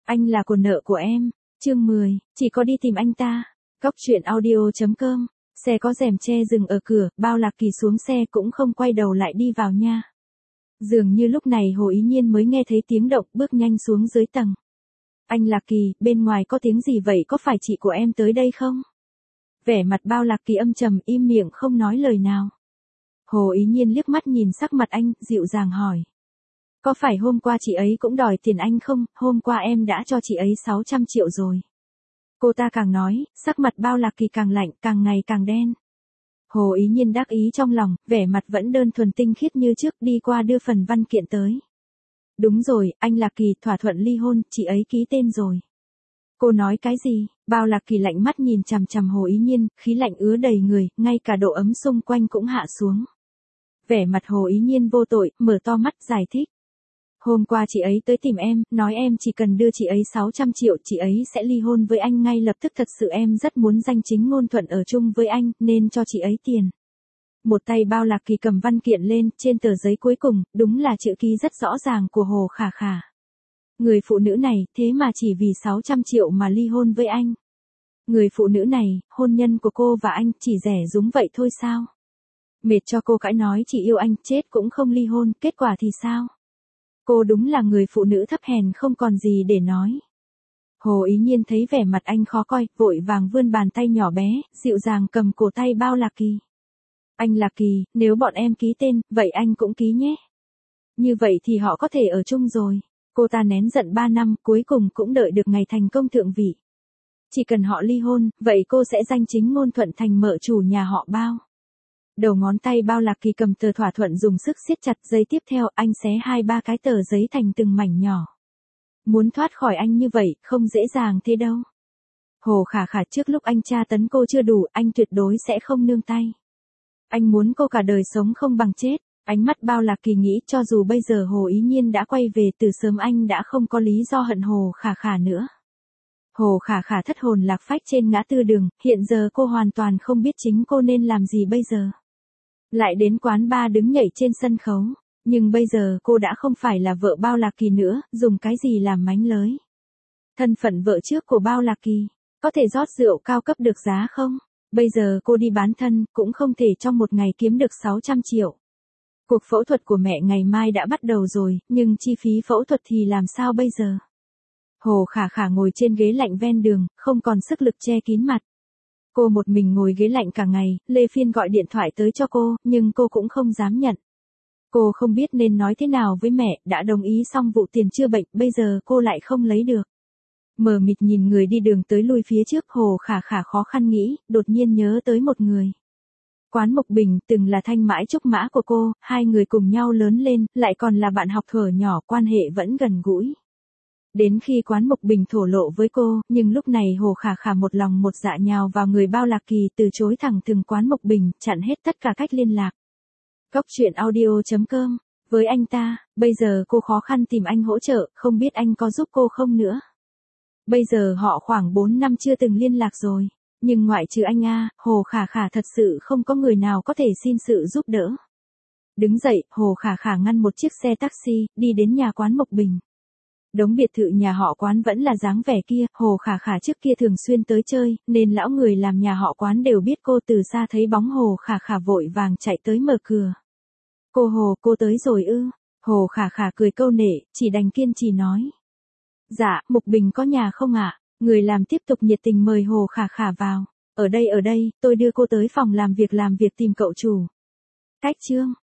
Anh là của nợ của em. Chương 10, chỉ có đi tìm anh ta. Góc truyện audio.com. Xe có rèm che dừng ở cửa, Bao Lạc Kỳ xuống xe cũng không quay đầu lại đi vào nha. Dường như lúc này Hồ Ý Nhiên mới nghe thấy tiếng động, bước nhanh xuống dưới tầng. Anh Lạc Kỳ, bên ngoài có tiếng gì vậy, có phải chị của em tới đây không? Vẻ mặt Bao Lạc Kỳ âm trầm, im miệng không nói lời nào. Hồ Ý Nhiên liếc mắt nhìn sắc mặt anh, dịu dàng hỏi. Có phải hôm qua chị ấy cũng đòi tiền anh không, hôm qua em đã cho chị ấy 600 triệu rồi. Cô ta càng nói, sắc mặt Bao Lạc Kỳ càng lạnh, càng ngày càng đen. Hồ Ý Nhiên đắc ý trong lòng, vẻ mặt vẫn đơn thuần tinh khiết như trước, đi qua đưa phần văn kiện tới. Đúng rồi, anh Lạc Kỳ, thỏa thuận ly hôn, chị ấy ký tên rồi. Cô nói cái gì? Bao Lạc Kỳ lạnh mắt nhìn chằm chằm Hồ Ý Nhiên, khí lạnh ứa đầy người, ngay cả độ ấm xung quanh cũng hạ xuống. Vẻ mặt Hồ Ý Nhiên vô tội, mở to mắt giải thích. Hôm qua chị ấy tới tìm em, nói em chỉ cần đưa chị ấy 600 triệu, chị ấy sẽ ly hôn với anh ngay lập tức. Thật sự em rất muốn danh chính ngôn thuận ở chung với anh, nên cho chị ấy tiền. Một tay Bao Lạc Kỳ cầm văn kiện lên, trên tờ giấy cuối cùng, đúng là chữ ký rất rõ ràng của Hồ Khả Khả. Người phụ nữ này, thế mà chỉ vì 600 triệu mà ly hôn với anh. Người phụ nữ này, hôn nhân của cô và anh, chỉ rẻ rúng vậy thôi sao? Mệt cho cô cãi nói chỉ yêu anh, chết cũng không ly hôn, kết quả thì sao? Cô đúng là người phụ nữ thấp hèn không còn gì để nói. Hồ Ý Nhiên thấy vẻ mặt anh khó coi, vội vàng vươn bàn tay nhỏ bé, dịu dàng cầm cổ tay Bao Lạc Kỳ. Anh Lạc Kỳ, nếu bọn em ký tên, vậy anh cũng ký nhé. Như vậy thì họ có thể ở chung rồi. Cô ta nén giận 3 năm, cuối cùng cũng đợi được ngày thành công thượng vị. Chỉ cần họ ly hôn, vậy cô sẽ danh chính ngôn thuận thành mợ chủ nhà họ Bao. Đầu ngón tay Bao Lạc Kỳ cầm tờ thỏa thuận dùng sức siết chặt, giây tiếp theo anh xé 2-3 cái tờ giấy thành từng mảnh nhỏ. Muốn thoát khỏi anh như vậy, không dễ dàng thế đâu. Hồ Khả Khả, trước lúc anh tra tấn cô chưa đủ, anh tuyệt đối sẽ không nương tay. Anh muốn cô cả đời sống không bằng chết. Ánh mắt Bao Lạc Kỳ nghĩ cho dù bây giờ Hồ Ý Nhiên đã quay về từ sớm, anh đã không có lý do hận Hồ Khả Khả nữa. Hồ Khả Khả thất hồn lạc phách trên ngã tư đường, hiện giờ cô hoàn toàn không biết chính cô nên làm gì bây giờ. Lại đến quán bar đứng nhảy trên sân khấu, nhưng bây giờ cô đã không phải là vợ Bao Lạc Kỳ nữa, dùng cái gì làm mánh lới. Thân phận vợ trước của Bao Lạc Kỳ, có thể rót rượu cao cấp được giá không? Bây giờ cô đi bán thân, cũng không thể trong một ngày kiếm được 600 triệu. Cuộc phẫu thuật của mẹ ngày mai đã bắt đầu rồi, nhưng chi phí phẫu thuật thì làm sao bây giờ? Hồ Khả Khả ngồi trên ghế lạnh ven đường, không còn sức lực che kín mặt. Cô một mình ngồi ghế lạnh cả ngày, Lê Phiên gọi điện thoại tới cho cô, nhưng cô cũng không dám nhận. Cô không biết nên nói thế nào với mẹ, đã đồng ý xong vụ tiền chữa bệnh, bây giờ cô lại không lấy được. Mờ mịt nhìn người đi đường tới lui phía trước, Hồ Khả Khả khó khăn nghĩ, đột nhiên nhớ tới một người. Quán Mộc Bình từng là thanh mãi trúc mã của cô, hai người cùng nhau lớn lên, lại còn là bạn học thuở nhỏ, quan hệ vẫn gần gũi. Đến khi Quán Mộc Bình thổ lộ với cô, nhưng lúc này Hồ Khả Khả một lòng một dạ nhào vào người Bao Lạc Kỳ, từ chối thẳng thừng Quán Mộc Bình, chặn hết tất cả cách liên lạc. Góc truyện audio.com. Với anh ta, bây giờ cô khó khăn tìm anh hỗ trợ, không biết anh có giúp cô không nữa. Bây giờ họ khoảng 4 năm chưa từng liên lạc rồi. Nhưng ngoại trừ anh Hồ Khả Khả thật sự không có người nào có thể xin sự giúp đỡ. Đứng dậy, Hồ Khả Khả ngăn một chiếc xe taxi, đi đến nhà Quán Mộc Bình. Đống biệt thự nhà họ Quán vẫn là dáng vẻ kia, Hồ Khả Khả trước kia thường xuyên tới chơi, nên lão người làm nhà họ Quán đều biết cô. Từ xa thấy bóng Hồ Khả Khả vội vàng chạy tới mở cửa. Cô tới rồi ư? Hồ Khả Khả cười câu nệ, chỉ đành kiên trì nói. Dạ, Mộc Bình có nhà không ạ? Người làm tiếp tục nhiệt tình mời Hồ Khả Khả vào. Ở đây, tôi đưa cô tới phòng làm việc tìm cậu chủ. Cách chương.